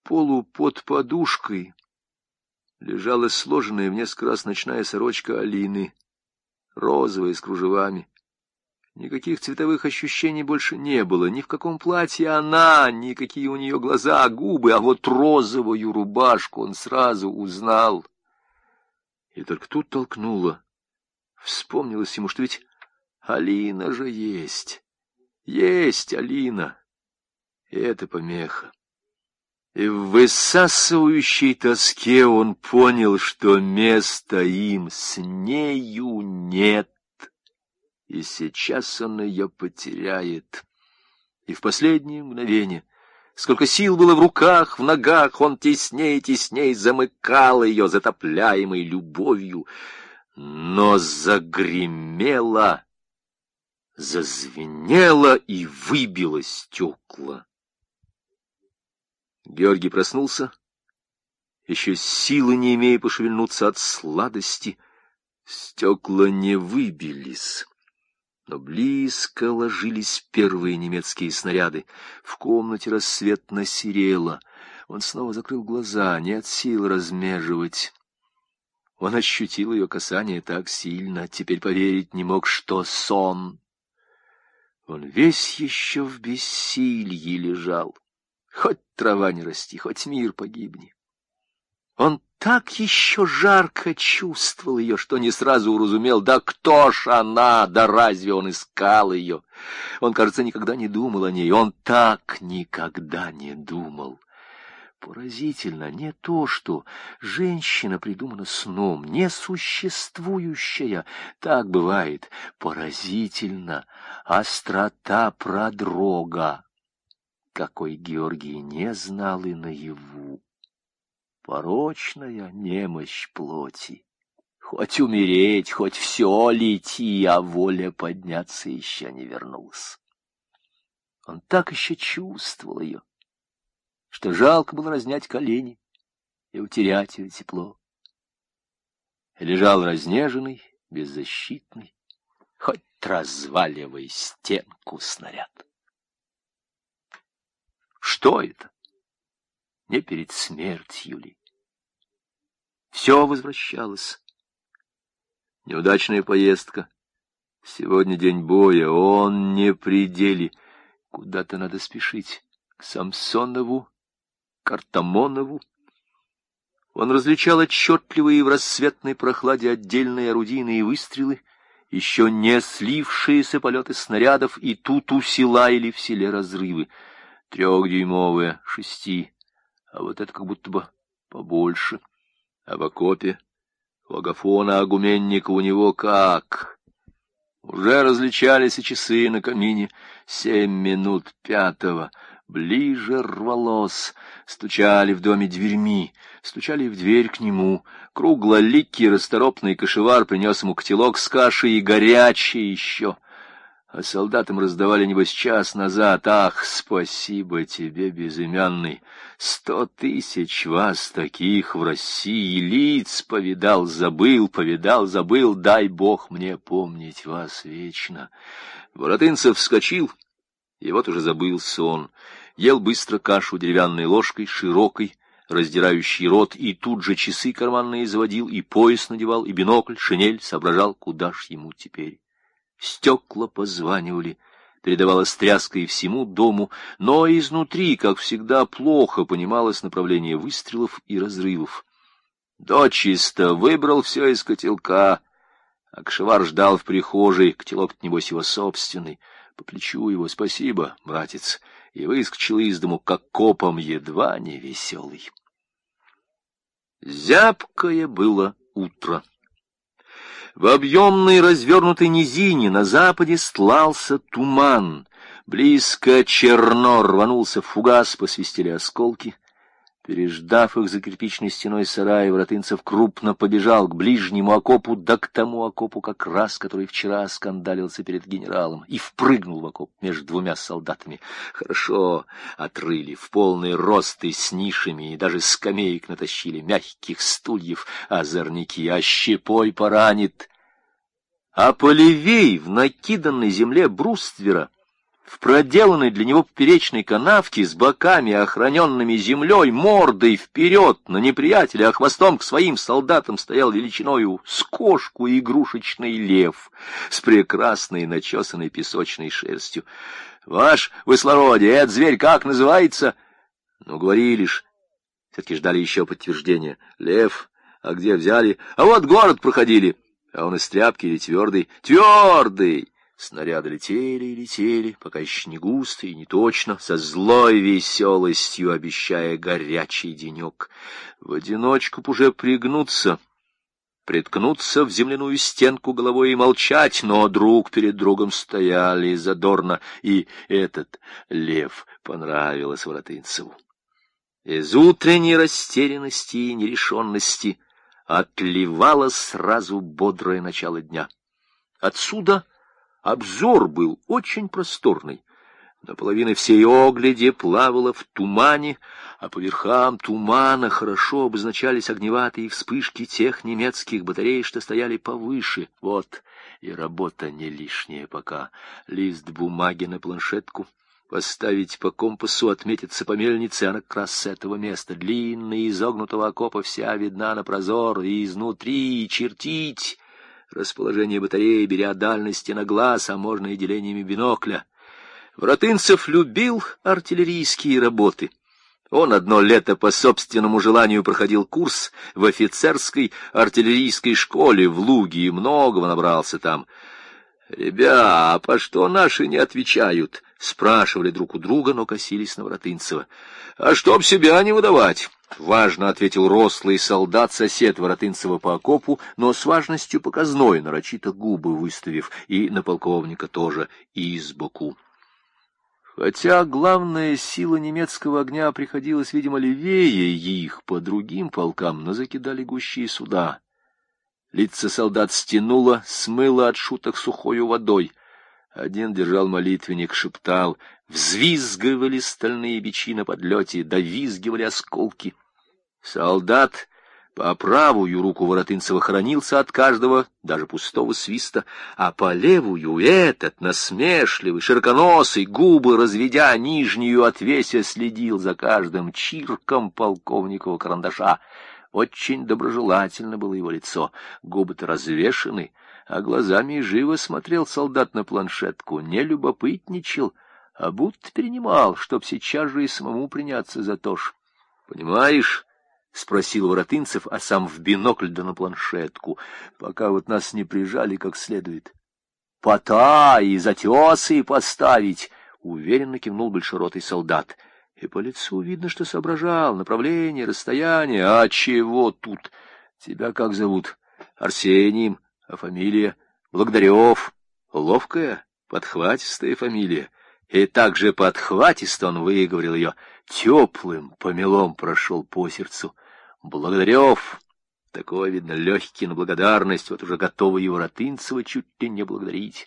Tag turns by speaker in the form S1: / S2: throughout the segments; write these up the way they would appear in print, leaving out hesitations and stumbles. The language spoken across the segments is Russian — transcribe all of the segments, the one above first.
S1: полу под подушкой лежала сложенная в несколько раз ночная сорочка Алины, розовая, с кружевами. Никаких цветовых ощущений больше не было, ни в каком платье она, ни какие у нее глаза, губы, а вот розовую рубашку он сразу узнал. И только тут толкнуло. Вспомнилось ему, что ведь Алина же есть. Есть Алина. И это помеха. И в высасывающей тоске он понял, что места им с нею нет. И сейчас он ее потеряет. И в последнее мгновение, сколько сил было в руках, в ногах, он теснее и теснее замыкал ее, затопляемой любовью. Но загремело, зазвенело и выбило стекла. Георгий проснулся, еще силы не имея пошевельнуться от сладости. Стекла не выбились. Но близко ложились первые немецкие снаряды. В комнате рассветно серело. Он снова закрыл глаза, нет сил размеживать. Он ощутил ее касание так сильно, теперь поверить не мог, что сон. Он весь еще в бессилье лежал. Хоть трава не расти, хоть мир погибни. Он так еще жарко чувствовал ее, что не сразу уразумел, да кто ж она, да разве он искал ее? Он, кажется, никогда не думал о ней, он так никогда не думал. Поразительно не то, что женщина придумана сном, несуществующая, так бывает. Поразительно острота продрога, какой Георгий не знал и наяву. Порочная немощь плоти. Хоть умереть, хоть все лети, а воля подняться еще не вернулась. Он так еще чувствовал ее, что жалко было разнять колени и утерять ее тепло. И лежал разнеженный, беззащитный, хоть разваливай стенку снаряд. Что это? Не перед смертью ли? Все возвращалось. Неудачная поездка. Сегодня день боя, он не при деле. Куда-то надо спешить. К Самсонову, к Артамонову. Он различал отчетливые в рассветной прохладе отдельные орудийные выстрелы, еще не слившиеся полеты снарядов, и тут у села или в селе разрывы. 3-дюймовые, 6, а вот это как будто бы побольше. А в окопе у Агафона Агуменника у него как? Уже различались и часы на камине. 7 минут 5. Ближе рвалось. Стучали в доме дверьми, стучали в дверь к нему. Круглоликий расторопный кошевар принес ему котелок с кашей и горячее еще. А солдатам раздавали, небось, час назад. Ах, спасибо тебе, безымянный! 100 000 вас таких в России, лиц повидал, забыл, дай Бог мне помнить вас вечно. Воротынцев вскочил, и вот уже забыл сон. Ел быстро кашу деревянной ложкой, широкой, раздирающий рот, и тут же часы карманные заводил, и пояс надевал, и бинокль, шинель, соображал, куда ж ему теперь. Стекла позванивали, передавалась тряска и всему дому, но изнутри, как всегда, плохо понималось направление выстрелов и разрывов. Дочисто выбрал все из котелка, а кошевар ждал в прихожей, котелок, небось, его собственный. По плечу его: спасибо, братец, и выскочил из дому, как копом, едва не веселый. Зябкое было утро. В объемной развернутой низине на западе стлался туман. Близко черно рванулся фугас, посвистели осколки. Переждав их за кирпичной стеной сарая, Воротынцев крупно побежал к ближнему окопу, да к тому окопу как раз, который вчера скандалился перед генералом, и впрыгнул в окоп между 2 солдатами. Хорошо отрыли, в полный рост и с нишами, и даже скамеек натащили, мягких стульев, озорники, а щепой поранит. А полевей в накиданной земле бруствера В проделанной для него поперечной канавке с боками, охраненными землей, мордой вперед на неприятеля, а хвостом к своим солдатам стоял величиною с кошку игрушечный лев с прекрасной начесанной песочной шерстью. — Ваш высородие, этот зверь как называется? — Ну, говорили ж. Все-таки ждали еще подтверждения. — Лев. А где взяли? — А вот город проходили. — А он из тряпки или твердый? — Твердый. Снаряды летели и летели, пока еще не густо и не точно, со злой веселостью обещая горячий денек. В одиночку б уже пригнуться, приткнуться в земляную стенку головой и молчать, но друг перед другом стояли задорно, и этот лев понравилось Воротынцеву. Из утренней растерянности и нерешенности отливало сразу бодрое начало дня. Отсюда обзор был очень просторный. Наполовину всей огляди плавала в тумане, а по верхам тумана хорошо обозначались огневатые вспышки тех немецких батарей, что стояли повыше. Вот и работа не лишняя пока. Лист бумаги на планшетку, поставить по компасу, отметиться по мельнице, а как раз с этого места длинная изогнутого окопа вся видна на прозор, и изнутри чертить расположение батареи, беря дальности на глаз, а можно и делениями бинокля. Воротынцев любил артиллерийские работы. Он одно лето по собственному желанию проходил курс в офицерской артиллерийской школе в Луге и многого набрался там. «Ребя, а по что наши не отвечают?» — спрашивали друг у друга, но косились на Воротынцева. «А чтоб себя не выдавать!» — важно ответил рослый солдат-сосед Воротынцева по окопу, но с важностью показной, нарочито губы выставив, и на полковника тоже, и сбоку. Хотя главная сила немецкого огня приходилась, видимо, левее их, по другим полкам, но закидали гущие суда. Лица солдат стянуло, смыло от шуток сухою водой. Один держал молитвенник, шептал, взвизгивали стальные бичи на подлете, довизгивали осколки. Солдат по правую руку Воротынцева хоронился от каждого, даже пустого свиста, а по левую этот, насмешливый, широконосый, губы разведя нижнюю отвеся, следил за каждым чирком полковникового карандаша. Очень доброжелательно было его лицо, губы-то развешаны, а глазами живо смотрел солдат на планшетку, не любопытничал, а будто перенимал, чтоб сейчас же и самому приняться за то ж. — Понимаешь? — спросил Воротынцев, а сам в бинокль да на планшетку, пока вот нас не прижали как следует. — Пота и затесы поставить! — уверенно кивнул большеротый солдат. И по лицу видно, что соображал направление, расстояние. — А чего тут? Тебя как зовут? — Арсением. А фамилия? — Благодарев. Ловкая, подхватистая фамилия. И так же подхватисто он выговорил ее. Теплым помелом прошел по сердцу. Благодарев. Такой, видно, легкий на благодарность, вот уже готовый его Воротынцева чуть ли не благодарить.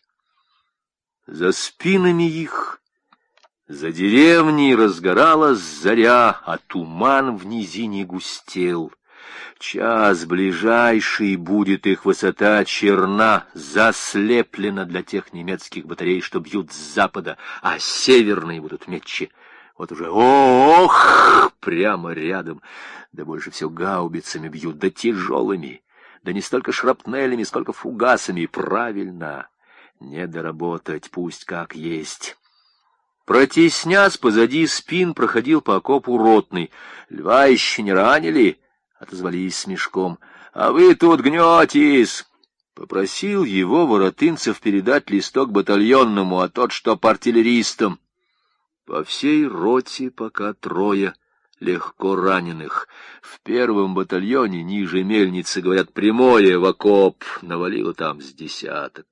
S1: За спинами их, за деревней разгоралась заря, а туман в низине густел. Час ближайший будет их высота черна, заслеплена для тех немецких батарей, что бьют с запада, а северные будут метче. Вот уже ох, прямо рядом, да больше всего гаубицами бьют, да тяжелыми, да не столько шрапнелями, сколько фугасами. Правильно, не доработать, пусть как есть. Протеснясь позади спин, проходил по окопу ротный. Льва еще не ранили? — отозвались с мешком. — А вы тут гнетесь! Попросил его Воротынцев передать листок батальонному, а тот, что артиллеристам. По всей роте пока трое легко раненых. В первом батальоне ниже мельницы, говорят, прямое в окоп, навалило там с десяток.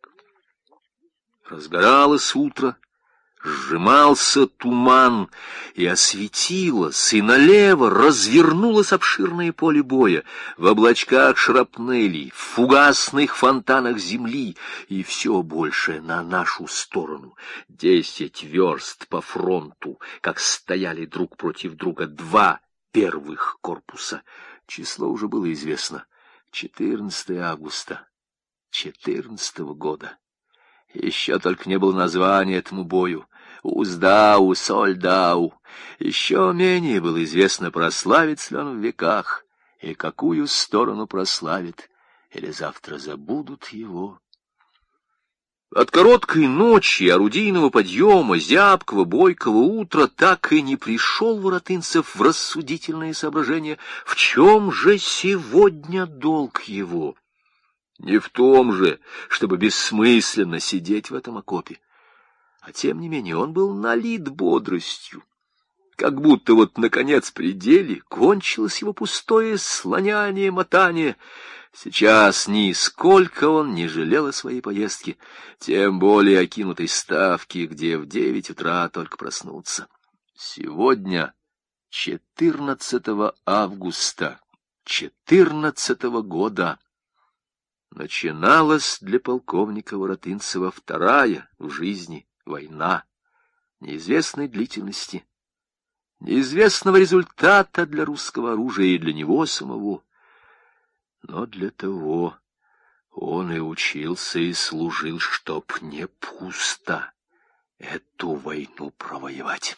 S1: Разгоралось утро. Сжимался туман, и осветилось, и налево развернулось обширное поле боя, в облачках шрапнелей, в фугасных фонтанах земли, и все больше на нашу сторону. 10 верст по фронту, как стояли друг против друга два первых корпуса. Число уже было известно. 14 августа 14 года. Еще только не было названия этому бою. Уздау, Сольдау. Еще менее было известно, прославится ли он в веках, и какую сторону прославит, или завтра забудут его. От короткой ночи, орудийного подъема, зябкого, бойкого утра так и не пришел Воротынцев в рассудительные соображения, в чем же сегодня долг его. Не в том же, чтобы бессмысленно сидеть в этом окопе, а тем не менее он был налит бодростью. Как будто вот, наконец, при деле кончилось его пустое слоняние, мотание. Сейчас нисколько он не жалел о своей поездке, тем более окинутой ставки, где в 9 утра только проснуться. Сегодня, 14 августа 14 года, начиналась для полковника Воротынцева вторая в жизни война неизвестной длительности, неизвестного результата для русского оружия и для него самого. Но для того он и учился, и служил, чтоб не пусто эту войну провоевать.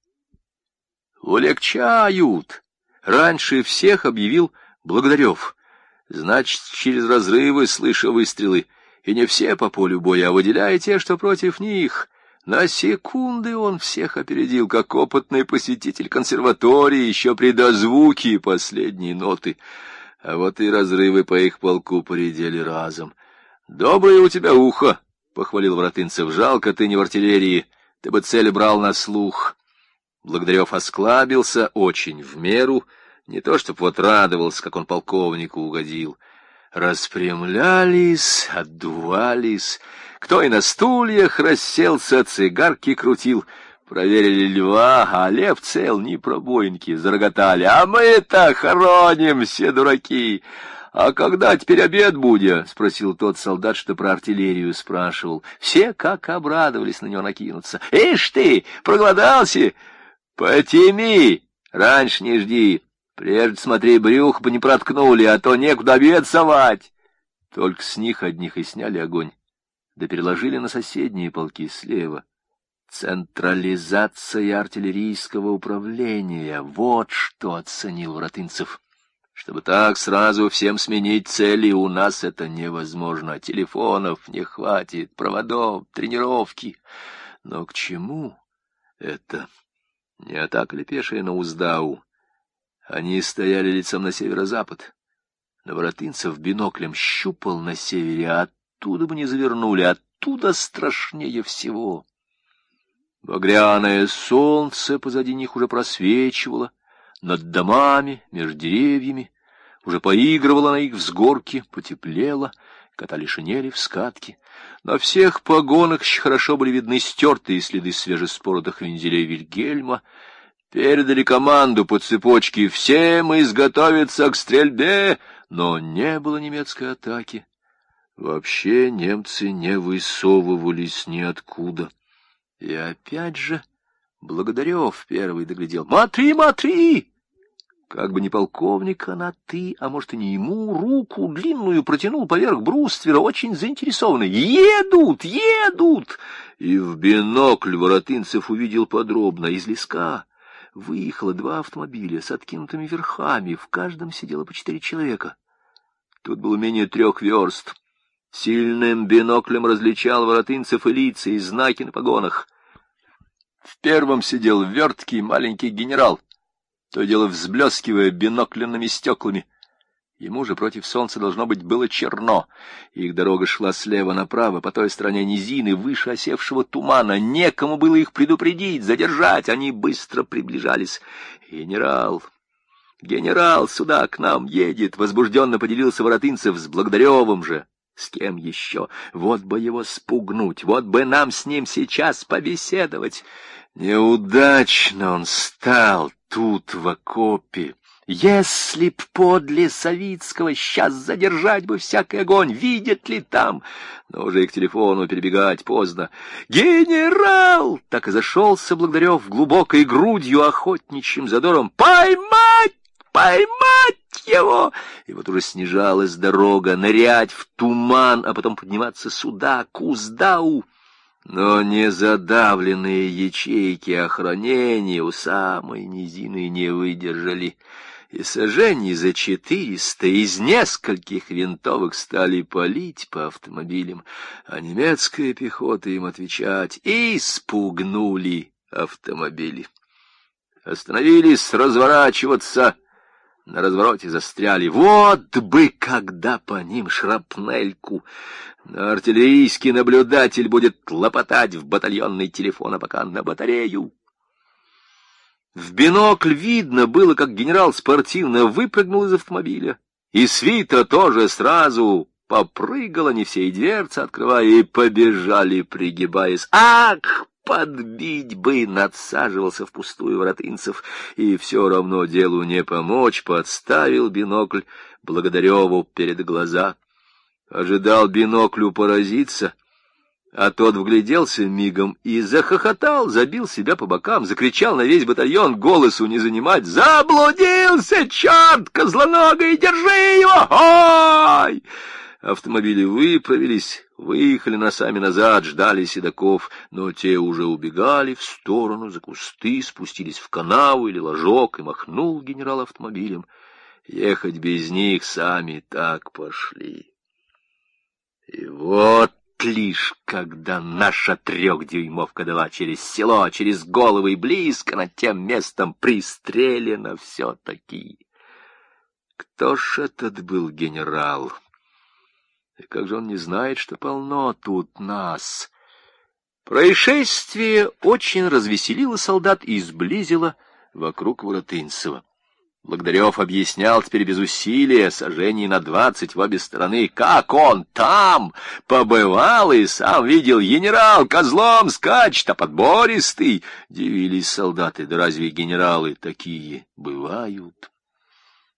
S1: Улегчают! Раньше всех объявил Благодарев. Значит, через разрывы, слыша выстрелы, и не все по полю боя, а выделяя те, что против них. На секунды он всех опередил, как опытный посетитель консерватории, еще при дозвуке последней ноты. А вот и разрывы по их полку поредели разом. — Доброе у тебя ухо, — похвалил Воротынцев. — Жалко, ты не в артиллерии, ты бы цель брал на слух. Благодарев осклабился очень в меру, не то чтоб вот радовался, как он полковнику угодил. Распрямлялись, отдувались, кто и на стульях расселся, цигарки крутил. Проверили льва, а лев цел, ни пробоинки, зароготали. А мы-то хороним, все дураки. А когда теперь обед будет? — спросил тот солдат, что про артиллерию спрашивал. Все как обрадовались на него накинуться. — Ишь ты, проголодался? Потеми, раньше не жди. Прежде смотри, брюх бы не проткнули, а то некуда обед совать. Только с них одних и сняли огонь, да переложили на соседние полки слева. Централизация артиллерийского управления — вот что оценил Воротынцев. Чтобы так сразу всем сменить цели, у нас это невозможно. Телефонов не хватит, проводов, тренировки. Но к чему это? Не атака ли пешая на Уздау? Они стояли лицом на северо-запад. Но Воротынцев биноклем щупал на севере, а оттуда бы не завернули, оттуда страшнее всего. Багряное солнце позади них уже просвечивало над домами, между деревьями, уже поигрывало на их взгорке, потеплело, катали шинели в скатке. На всех погонах еще хорошо были видны стертые следы свежеспоротых вензелей Вильгельма. Передали команду по цепочке «Всем изготовиться к стрельбе!», но не было немецкой атаки. Вообще немцы не высовывались ниоткуда. И опять же Благодарев первый доглядел. «Матри, матри!» Как бы не полковника на «ты», а может и не ему, руку длинную протянул поверх бруствера, очень заинтересованный. «Едут! Едут!» И в бинокль Воротынцев увидел подробно из леска. Выехало 2 автомобиля с откинутыми верхами, в каждом сидело по 4 человека. Тут было менее 3 верст. Сильным биноклем различал Воротынцев и лица, и знаки на погонах. В первом сидел верткий маленький генерал, то дело взблескивая бинокленными стеклами. Ему же против солнца должно быть было черно. Их дорога шла слева направо, по той стороне низины, выше осевшего тумана. Некому было их предупредить, задержать. Они быстро приближались. Генерал сюда к нам едет, — возбужденно поделился Воротынцев с Благодаревым же. С кем еще? Вот бы его спугнуть, вот бы нам с ним сейчас побеседовать. Неудачно он стал тут, в окопе. Если б подле Савицкого сейчас задержать бы всякий огонь, видят ли там? Но уже и к телефону перебегать поздно. «Генерал!» — так и зашелся Благодарев глубокой грудью охотничьим задором. «Поймать! Поймать его!» И вот уже снижалась дорога, нырять в туман, а потом подниматься сюда, к Уздау. Но незадавленные ячейки охранения у самой низины не выдержали, и сажений за 400 из нескольких винтовок стали палить по автомобилям, а немецкая пехота им отвечать, и спугнули автомобили. Остановились разворачиваться, на развороте застряли. Вот бы когда по ним шрапнельку! Но артиллерийский наблюдатель будет лопотать в батальонный телефон, а пока на батарею. В бинокль видно было, как генерал спортивно выпрыгнул из автомобиля, и свита тоже сразу попрыгала, не все дверцы открывая, и побежали, пригибаясь. Ах, подбить бы! Надсаживался впустую Воротынцев, и все равно делу не помочь, подставил бинокль Благодареву перед глаза. Ожидал биноклю поразиться, а тот вгляделся мигом и захохотал, забил себя по бокам, закричал на весь батальон, голосу не занимать: «Заблудился, черт козлоногой, держи его! Ой!» Автомобили выправились, выехали носами назад, ждали седоков, но те уже убегали в сторону, за кусты, спустились в канаву или ложок, и махнул генерал автомобилем. Ехать без них сами так пошли. И вот лишь когда наша 3-дюймовка дала через село, через головы и близко над тем местом пристрелено все-таки. Кто ж этот был генерал? И как же он не знает, что полно тут нас? Происшествие очень развеселило солдат и сблизило вокруг Воротынцева. Благодарев объяснял теперь без усилия, сажений на 20 в обе стороны, как он там побывал и сам видел: генерал козлом скачет, а подбористый. Дивились солдаты: да разве генералы такие бывают?